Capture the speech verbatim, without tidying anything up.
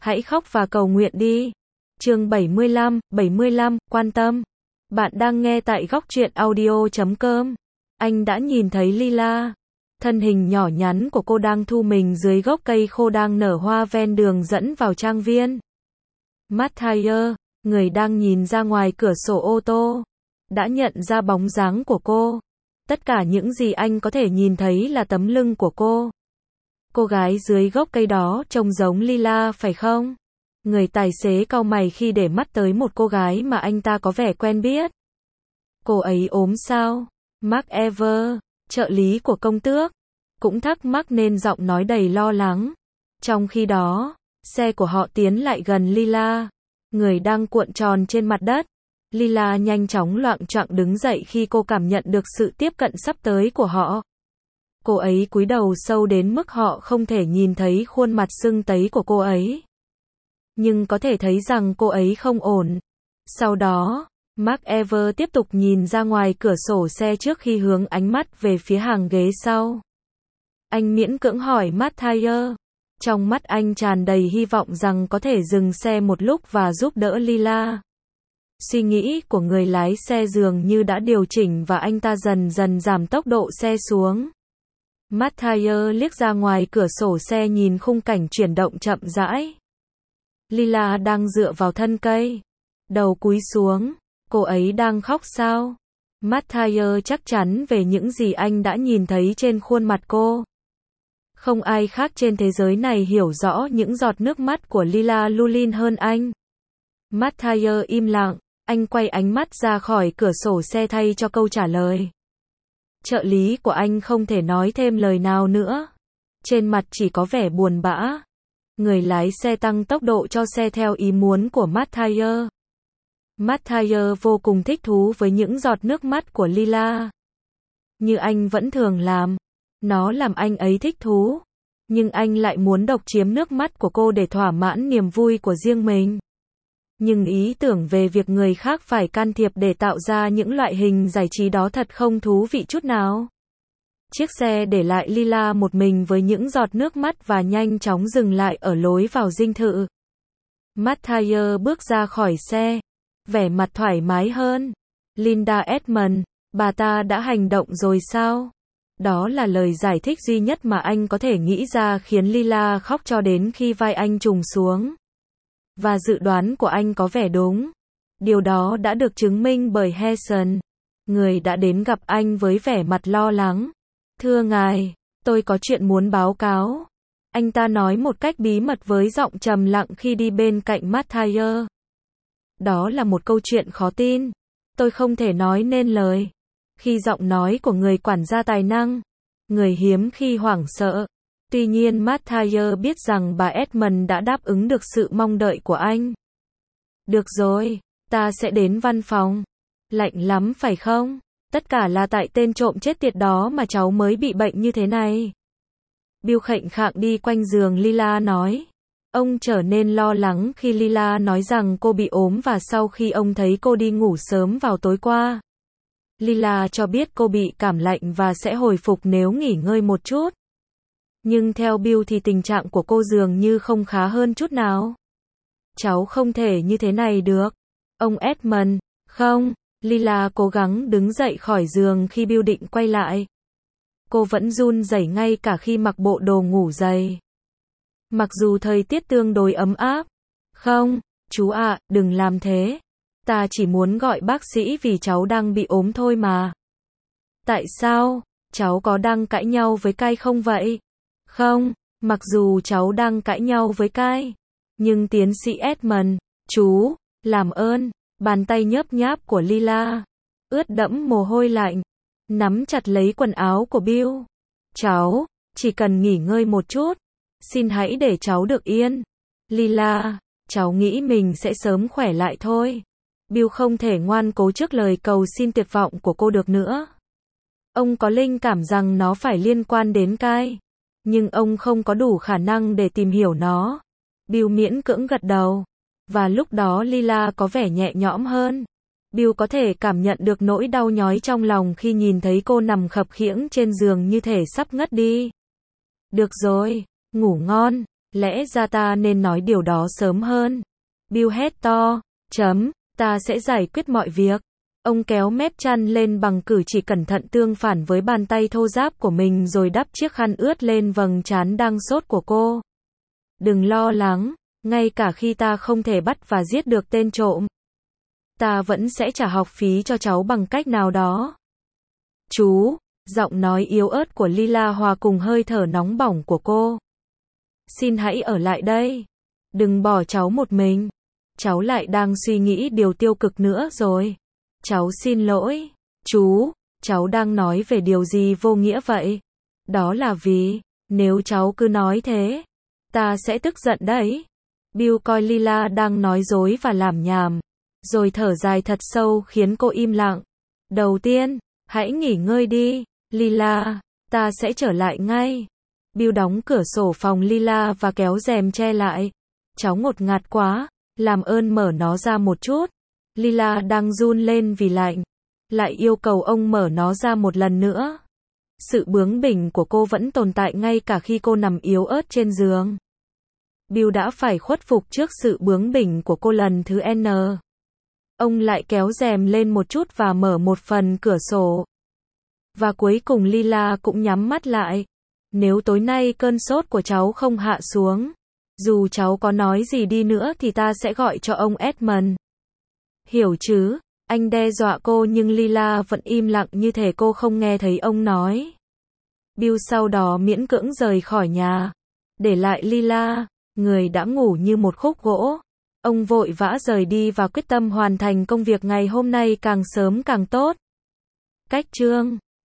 Hãy khóc và cầu nguyện đi. Chương bảy mươi lăm, bảy mươi lăm, quan tâm. Bạn đang nghe tại góc truyện audio chấm com. Anh đã nhìn thấy Lila. Thân hình nhỏ nhắn của cô đang thu mình dưới gốc cây khô đang nở hoa ven đường dẫn vào trang viên. Mathieu, người đang nhìn ra ngoài cửa sổ ô tô, đã nhận ra bóng dáng của cô. Tất cả những gì anh có thể nhìn thấy là tấm lưng của cô. Cô gái dưới gốc cây đó trông giống Lila phải không? Người tài xế cau mày khi để mắt tới một cô gái mà anh ta có vẻ quen biết. Cô ấy ốm sao? Mark Ever, trợ lý của công tước, cũng thắc mắc nên giọng nói đầy lo lắng. Trong khi đó, xe của họ tiến lại gần Lila, người đang cuộn tròn trên mặt đất. Lila nhanh chóng loạng choạng đứng dậy khi cô cảm nhận được sự tiếp cận sắp tới của họ. Cô ấy cúi đầu sâu đến mức họ không thể nhìn thấy khuôn mặt sưng tấy của cô ấy. Nhưng có thể thấy rằng cô ấy không ổn. Sau đó, Mark Ever tiếp tục nhìn ra ngoài cửa sổ xe trước khi hướng ánh mắt về phía hàng ghế sau. Anh miễn cưỡng hỏi Mathieu. Trong mắt anh tràn đầy hy vọng rằng có thể dừng xe một lúc và giúp đỡ Lila. Suy nghĩ của người lái xe dường như đã điều chỉnh và anh ta dần dần giảm tốc độ xe xuống. Mathieu liếc ra ngoài cửa sổ xe nhìn khung cảnh chuyển động chậm rãi. Lila đang dựa vào thân cây, đầu cúi xuống. Cô ấy đang khóc sao? Mathieu chắc chắn về những gì anh đã nhìn thấy trên khuôn mặt cô. Không ai khác trên thế giới này hiểu rõ những giọt nước mắt của Lila Lulin hơn anh. Mathieu im lặng, anh quay ánh mắt ra khỏi cửa sổ xe thay cho câu trả lời. Trợ lý của anh không thể nói thêm lời nào nữa. Trên mặt chỉ có vẻ buồn bã. Người lái xe tăng tốc độ cho xe theo ý muốn của Mathieu. Mathieu vô cùng thích thú với những giọt nước mắt của Lila. Như anh vẫn thường làm. Nó làm anh ấy thích thú. Nhưng anh lại muốn độc chiếm nước mắt của cô để thỏa mãn niềm vui của riêng mình. Nhưng ý tưởng về việc người khác phải can thiệp để tạo ra những loại hình giải trí đó thật không thú vị chút nào. Chiếc xe để lại Lila một mình với những giọt nước mắt và nhanh chóng dừng lại ở lối vào dinh thự. Mathieu bước ra khỏi xe, vẻ mặt thoải mái hơn. Linda Edmond, bà ta đã hành động rồi sao? Đó là lời giải thích duy nhất mà anh có thể nghĩ ra khiến Lila khóc cho đến khi vai anh trùng xuống. Và dự đoán của anh có vẻ đúng. Điều đó đã được chứng minh bởi Hasan, người đã đến gặp anh với vẻ mặt lo lắng. Thưa ngài, tôi có chuyện muốn báo cáo. Anh ta nói một cách bí mật với giọng trầm lặng khi đi bên cạnh Mathieu. Đó là một câu chuyện khó tin. Tôi không thể nói nên lời. Khi giọng nói của người quản gia tài năng, người hiếm khi hoảng sợ. Tuy nhiên Mathieu biết rằng bà Edmond đã đáp ứng được sự mong đợi của anh. Được rồi, ta sẽ đến văn phòng. Lạnh lắm phải không? Tất cả là tại tên trộm chết tiệt đó mà cháu mới bị bệnh như thế này. Bill khệnh khạng đi quanh giường Lila nói. Ông trở nên lo lắng khi Lila nói rằng cô bị ốm và sau khi ông thấy cô đi ngủ sớm vào tối qua. Lila cho biết cô bị cảm lạnh và sẽ hồi phục nếu nghỉ ngơi một chút. Nhưng theo Bill thì tình trạng của cô dường như không khá hơn chút nào. Cháu không thể như thế này được. Ông Edmond, không. Lila cố gắng đứng dậy khỏi giường khi Bill định quay lại. Cô vẫn run rẩy ngay cả khi mặc bộ đồ ngủ dày. Mặc dù thời tiết tương đối ấm áp. Không, chú ạ, đừng làm thế. Ta chỉ muốn gọi bác sĩ vì cháu đang bị ốm thôi mà. Tại sao? Cháu có đang cãi nhau với Kai không vậy? Không, mặc dù cháu đang cãi nhau với Kai. Nhưng tiến sĩ Edmond, chú, làm ơn. Bàn tay nhớp nháp của Lila, ướt đẫm mồ hôi lạnh, nắm chặt lấy quần áo của Bill. Cháu, chỉ cần nghỉ ngơi một chút. Xin hãy để cháu được yên. Lila, cháu nghĩ mình sẽ sớm khỏe lại thôi. Bill không thể ngoan cố trước lời cầu xin tuyệt vọng của cô được nữa. Ông có linh cảm rằng nó phải liên quan đến Kai. Nhưng ông không có đủ khả năng để tìm hiểu nó. Bill miễn cưỡng gật đầu. Và lúc đó Lila có vẻ nhẹ nhõm hơn. Bill có thể cảm nhận được nỗi đau nhói trong lòng khi nhìn thấy cô nằm khập khiễng trên giường như thể sắp ngất đi. Được rồi, ngủ ngon. Lẽ ra ta nên nói điều đó sớm hơn. Bill hét to. Chấm, ta sẽ giải quyết mọi việc. Ông kéo mép chăn lên bằng cử chỉ cẩn thận tương phản với bàn tay thô ráp của mình rồi đắp chiếc khăn ướt lên vầng trán đang sốt của cô. Đừng lo lắng, ngay cả khi ta không thể bắt và giết được tên trộm, ta vẫn sẽ trả học phí cho cháu bằng cách nào đó. Chú, giọng nói yếu ớt của Lila hòa cùng hơi thở nóng bỏng của cô. Xin hãy ở lại đây. Đừng bỏ cháu một mình. Cháu lại đang suy nghĩ điều tiêu cực nữa rồi. Cháu xin lỗi. Chú, cháu đang nói về điều gì vô nghĩa vậy? Đó là vì, nếu cháu cứ nói thế, ta sẽ tức giận đấy. Bill coi Lila đang nói dối và làm nhảm, rồi thở dài thật sâu khiến cô im lặng. Đầu tiên, hãy nghỉ ngơi đi, Lila, ta sẽ trở lại ngay. Bill đóng cửa sổ phòng Lila và kéo rèm che lại. Cháu ngột ngạt quá, làm ơn mở nó ra một chút. Lila đang run lên vì lạnh, lại yêu cầu ông mở nó ra một lần nữa. Sự bướng bỉnh của cô vẫn tồn tại ngay cả khi cô nằm yếu ớt trên giường. Bill đã phải khuất phục trước sự bướng bỉnh của cô lần thứ N. Ông lại kéo rèm lên một chút và mở một phần cửa sổ. Và cuối cùng Lila cũng nhắm mắt lại. Nếu tối nay cơn sốt của cháu không hạ xuống, dù cháu có nói gì đi nữa thì ta sẽ gọi cho ông Edmund. Hiểu chứ? Anh đe dọa cô nhưng Lila vẫn im lặng như thể cô không nghe thấy ông nói. Bill sau đó miễn cưỡng rời khỏi nhà, để lại Lila, người đã ngủ như một khúc gỗ. Ông vội vã rời đi và quyết tâm hoàn thành công việc ngày hôm nay càng sớm càng tốt. Cách chương